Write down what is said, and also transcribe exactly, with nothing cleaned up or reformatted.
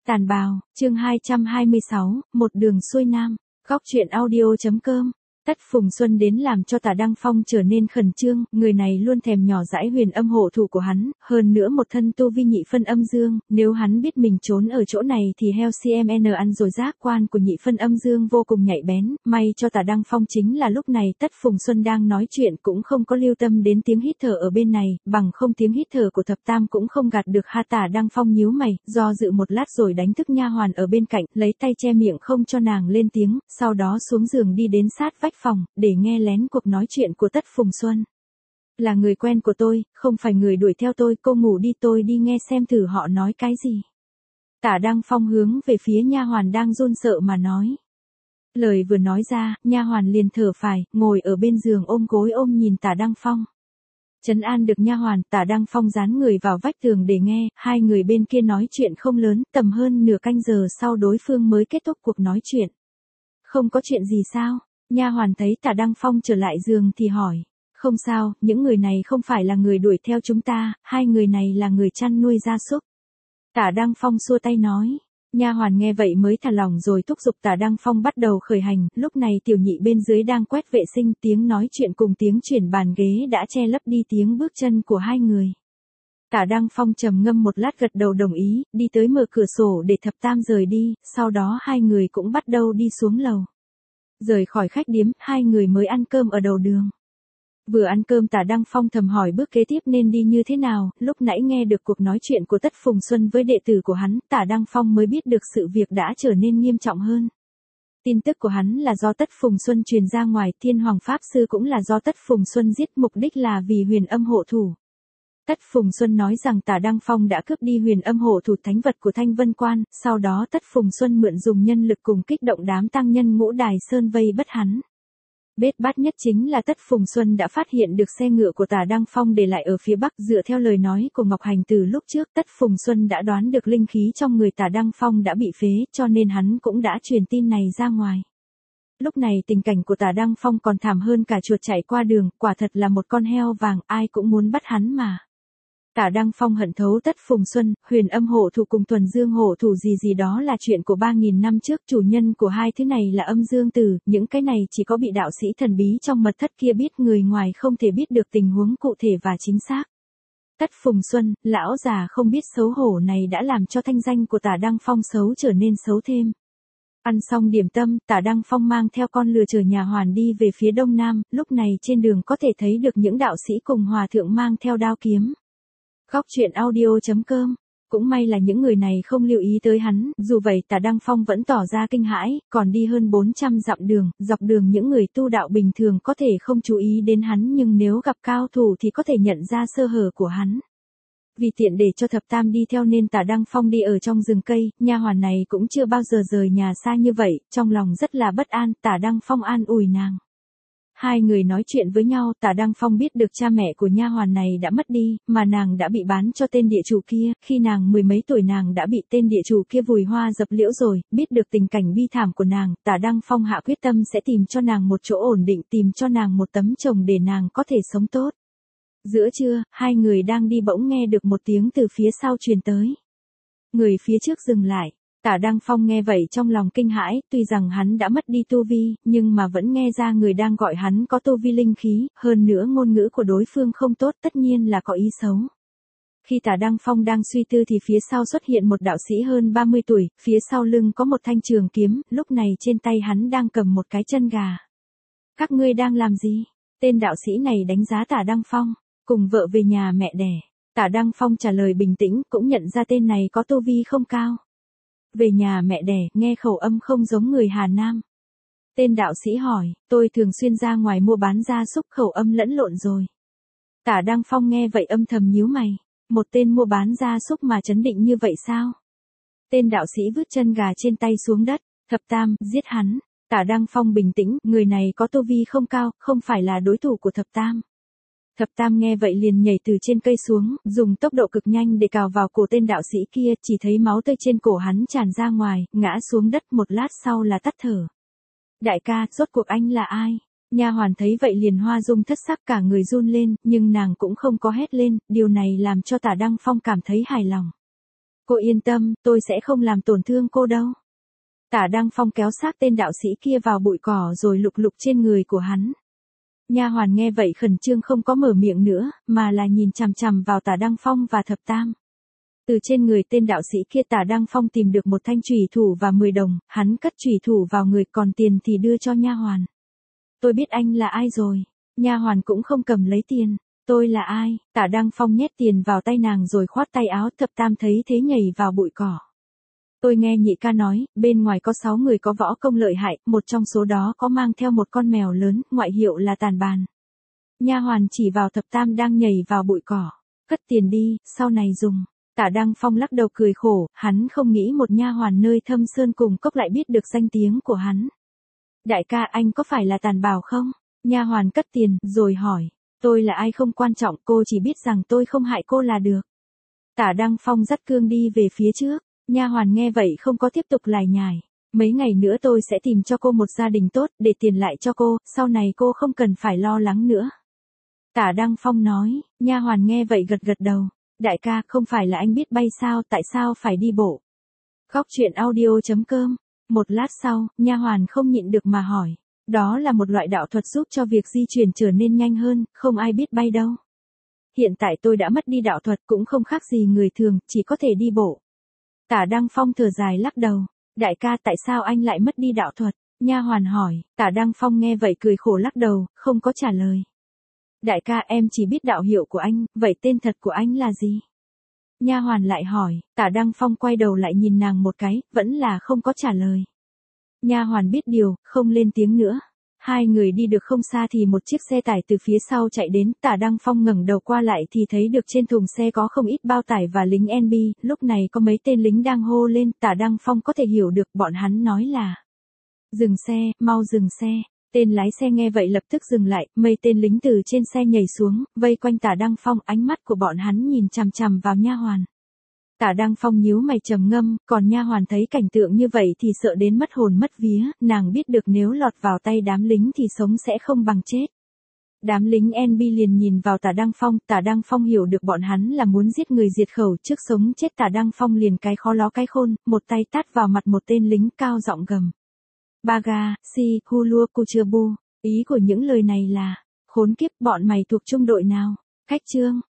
Tàn bào, chương hai trăm hai mươi sáu, một đường xuôi nam, góc truyện audio.com. Tất Phùng Xuân đến làm cho Tả Đăng Phong trở nên khẩn trương, người này luôn thèm nhỏ dãi huyền âm hộ thủ của hắn, hơn nữa một thân tu vi nhị phân âm dương, nếu hắn biết mình trốn ở chỗ này thì heo xê em en ăn rồi. Giác quan của nhị phân âm dương vô cùng nhạy bén, may cho Tả Đăng Phong chính là lúc này Tất Phùng Xuân đang nói chuyện cũng không có lưu tâm đến tiếng hít thở ở bên này, bằng không tiếng hít thở của thập tam cũng không gạt được ha. Tả Đăng Phong nhíu mày, do dự một lát rồi đánh thức nha hoàn ở bên cạnh, lấy tay che miệng không cho nàng lên tiếng, sau đó xuống giường đi đến sát vách phòng, để nghe lén cuộc nói chuyện của Tất Phùng Xuân. Là người quen của tôi, không phải người đuổi theo tôi, cô ngủ đi, tôi đi nghe xem thử họ nói cái gì. Tả Đăng Phong hướng về phía nha hoàn đang run sợ mà nói. Lời vừa nói ra, nha hoàn liền thở phào, ngồi ở bên giường ôm gối ôm nhìn Tả Đăng Phong. Trấn an được nha hoàn, Tả Đăng Phong dán người vào vách tường để nghe, hai người bên kia nói chuyện không lớn, tầm hơn nửa canh giờ sau đối phương mới kết thúc cuộc nói chuyện. Không có chuyện gì sao? Nha hoàn thấy Tả Đăng Phong trở lại giường thì hỏi. Không sao, những người này không phải là người đuổi theo chúng ta, hai người này là người chăn nuôi gia súc. Tả Đăng Phong xua tay nói. Nha hoàn nghe vậy mới thả lòng rồi thúc giục Tả Đăng Phong bắt đầu khởi hành, lúc này tiểu nhị bên dưới đang quét vệ sinh, tiếng nói chuyện cùng tiếng chuyển bàn ghế đã che lấp đi tiếng bước chân của hai người. Tả Đăng Phong trầm ngâm một lát gật đầu đồng ý, đi tới mở cửa sổ để thập tam rời đi, sau đó hai người cũng bắt đầu đi xuống lầu. Rời khỏi khách điếm, hai người mới ăn cơm ở đầu đường. Vừa ăn cơm Tả Đăng Phong thầm hỏi bước kế tiếp nên đi như thế nào, lúc nãy nghe được cuộc nói chuyện của Tất Phùng Xuân với đệ tử của hắn, Tả Đăng Phong mới biết được sự việc đã trở nên nghiêm trọng hơn. Tin tức của hắn là do Tất Phùng Xuân truyền ra ngoài, Thiên Hoàng Pháp Sư cũng là do Tất Phùng Xuân giết, mục đích là vì huyền âm hộ thủ. Tất Phùng Xuân nói rằng Tả Đăng Phong đã cướp đi huyền âm hộ thủ thánh vật của Thanh Vân Quan, sau đó Tất Phùng Xuân mượn dùng nhân lực cùng kích động đám tăng nhân Ngũ Đài Sơn vây bắt hắn. Bết bát nhất chính là Tất Phùng Xuân đã phát hiện được xe ngựa của Tả Đăng Phong để lại ở phía bắc, dựa theo lời nói của Ngọc Hành từ lúc trước, Tất Phùng Xuân đã đoán được linh khí trong người Tả Đăng Phong đã bị phế, cho nên hắn cũng đã truyền tin này ra ngoài. Lúc này tình cảnh của Tả Đăng Phong còn thảm hơn cả chuột chạy qua đường, quả thật là một con heo vàng, ai cũng muốn bắt hắn mà. Tả Đăng Phong hận thấu Tất Phùng Xuân, huyền âm hộ thủ cùng thuần dương hộ thủ gì gì đó là chuyện của ba nghìn năm trước, chủ nhân của hai thứ này là âm dương tử, những cái này chỉ có bị đạo sĩ thần bí trong mật thất kia biết, người ngoài không thể biết được tình huống cụ thể và chính xác. Tất Phùng Xuân, lão già không biết xấu hổ này đã làm cho thanh danh của Tả Đăng Phong xấu trở nên xấu thêm. Ăn xong điểm tâm, Tả Đăng Phong mang theo con lừa chở nhà hoàn đi về phía đông nam, lúc này trên đường có thể thấy được những đạo sĩ cùng hòa thượng mang theo đao kiếm. Góc truyện audio.com. Cũng may là những người này không lưu ý tới hắn, dù vậy Tả Đăng Phong vẫn tỏ ra kinh hãi, còn đi hơn bốn trăm dặm đường, dọc đường những người tu đạo bình thường có thể không chú ý đến hắn, nhưng nếu gặp cao thủ thì có thể nhận ra sơ hở của hắn. Vì tiện để cho thập tam đi theo nên Tả Đăng Phong đi ở trong rừng cây, nha hoàn này cũng chưa bao giờ rời nhà xa như vậy, trong lòng rất là bất an, Tả Đăng Phong an ủi nàng. Hai người nói chuyện với nhau, Tả Đăng Phong biết được cha mẹ của nha hoàn này đã mất đi, mà nàng đã bị bán cho tên địa chủ kia, khi nàng mười mấy tuổi nàng đã bị tên địa chủ kia vùi hoa dập liễu rồi, biết được tình cảnh bi thảm của nàng, Tả Đăng Phong hạ quyết tâm sẽ tìm cho nàng một chỗ ổn định, tìm cho nàng một tấm chồng để nàng có thể sống tốt. Giữa trưa, hai người đang đi bỗng nghe được một tiếng từ phía sau truyền tới. Người phía trước dừng lại. Tả Đăng Phong nghe vậy trong lòng kinh hãi, tuy rằng hắn đã mất đi tu vi, nhưng mà vẫn nghe ra người đang gọi hắn có tu vi linh khí, hơn nữa ngôn ngữ của đối phương không tốt, tất nhiên là có ý xấu. Khi Tả Đăng Phong đang suy tư thì phía sau xuất hiện một đạo sĩ hơn ba mươi tuổi, phía sau lưng có một thanh trường kiếm, lúc này trên tay hắn đang cầm một cái chân gà. Các ngươi đang làm gì? Tên đạo sĩ này đánh giá Tả Đăng Phong, cùng vợ về nhà mẹ đẻ. Tả Đăng Phong trả lời bình tĩnh, cũng nhận ra tên này có tu vi không cao. Về nhà mẹ đẻ, nghe khẩu âm không giống người Hà Nam. Tên đạo sĩ hỏi, tôi thường xuyên ra ngoài mua bán gia súc, khẩu âm lẫn lộn rồi. Tả Đăng Phong nghe vậy âm thầm nhíu mày, một tên mua bán gia súc mà trấn định như vậy sao? Tên đạo sĩ vứt chân gà trên tay xuống đất, thập tam, giết hắn. Tả Đăng Phong bình tĩnh, người này có tu vi không cao, không phải là đối thủ của thập tam. Thập tam nghe vậy liền nhảy từ trên cây xuống, dùng tốc độ cực nhanh để cào vào cổ tên đạo sĩ kia, chỉ thấy máu tươi trên cổ hắn tràn ra ngoài, ngã xuống đất, một lát sau là tắt thở. Đại ca, rốt cuộc anh là ai? Nha hoàn thấy vậy liền hoa dung thất sắc, cả người run lên, nhưng nàng cũng không có hét lên, điều này làm cho Tả Đăng Phong cảm thấy hài lòng. Cô yên tâm, tôi sẽ không làm tổn thương cô đâu. Tả Đăng Phong kéo xác tên đạo sĩ kia vào bụi cỏ rồi lục lục trên người của hắn. Nha hoàn nghe vậy khẩn trương không có mở miệng nữa, mà là nhìn chằm chằm vào Tả Đăng Phong và Thập Tam. Từ trên người tên đạo sĩ kia Tả Đăng Phong tìm được một thanh chùy thủ và mười đồng, hắn cất chùy thủ vào người còn tiền thì đưa cho nha hoàn. Tôi biết anh là ai rồi. Nha hoàn cũng không cầm lấy tiền. Tôi là ai? Tả Đăng Phong nhét tiền vào tay nàng rồi khoát tay áo. Thập Tam thấy thế nhảy vào bụi cỏ. Tôi nghe nhị ca nói, bên ngoài có sáu người có võ công lợi hại, một trong số đó có mang theo một con mèo lớn, ngoại hiệu là Tàn Bàn. Nha hoàn chỉ vào Thập Tam đang nhảy vào bụi cỏ. Cất tiền đi, sau này dùng. Tả Đăng Phong lắc đầu cười khổ, hắn không nghĩ một nha hoàn nơi Thâm Sơn Cùng Cốc lại biết được danh tiếng của hắn. Đại ca, anh có phải là Tàn Bảo không? Nha hoàn cất tiền, rồi hỏi. Tôi là ai không quan trọng, cô chỉ biết rằng tôi không hại cô là được. Tả Đăng Phong dắt cương đi về phía trước. Nha hoàn nghe vậy không có tiếp tục lải nhải. Mấy ngày nữa tôi sẽ tìm cho cô một gia đình tốt, để tiền lại cho cô, sau này cô không cần phải lo lắng nữa. Tả Đăng Phong nói, nha hoàn nghe vậy gật gật đầu. Đại ca, không phải là anh biết bay sao, tại sao phải đi bộ? Góc truyện audio chấm com. Một lát sau, nha hoàn không nhịn được mà hỏi. Đó là một loại đạo thuật giúp cho việc di chuyển trở nên nhanh hơn, không ai biết bay đâu. Hiện tại tôi đã mất đi đạo thuật cũng không khác gì người thường, chỉ có thể đi bộ. Tả Đăng Phong thở dài lắc đầu. Đại ca, tại sao anh lại mất đi đạo thuật? Nha hoàn hỏi. Tả Đăng Phong nghe vậy cười khổ lắc đầu, không có trả lời. Đại ca, em chỉ biết đạo hiệu của anh, vậy tên thật của anh là gì? Nha hoàn lại hỏi. Tả Đăng Phong quay đầu lại nhìn nàng một cái, vẫn là không có trả lời. Nha hoàn biết điều, không lên tiếng nữa. Hai người đi được không xa thì một chiếc xe tải từ phía sau chạy đến. Tả Đăng Phong ngẩng đầu qua lại thì thấy được trên thùng xe có không ít bao tải và lính en bê. Lúc này có mấy tên lính đang hô lên. Tả Đăng Phong có thể hiểu được bọn hắn nói là dừng xe, mau dừng xe. Tên lái xe nghe vậy lập tức dừng lại. Mấy tên lính từ trên xe nhảy xuống, vây quanh Tả Đăng Phong. Ánh mắt của bọn hắn nhìn chằm chằm vào nha hoàn. Tả Đăng Phong nhíu mày trầm ngâm, còn nha hoàn thấy cảnh tượng như vậy thì sợ đến mất hồn mất vía, nàng biết được nếu lọt vào tay đám lính thì sống sẽ không bằng chết. Đám lính en bê liền nhìn vào Tả Đăng Phong, Tả Đăng Phong hiểu được bọn hắn là muốn giết người diệt khẩu trước sống chết. Tả Đăng Phong liền cái khó ló cái khôn, một tay tát vào mặt một tên lính cao giọng gầm. Baga, si, hulua kuchabu, ý của những lời này là, khốn kiếp bọn mày thuộc trung đội nào? Khách trương.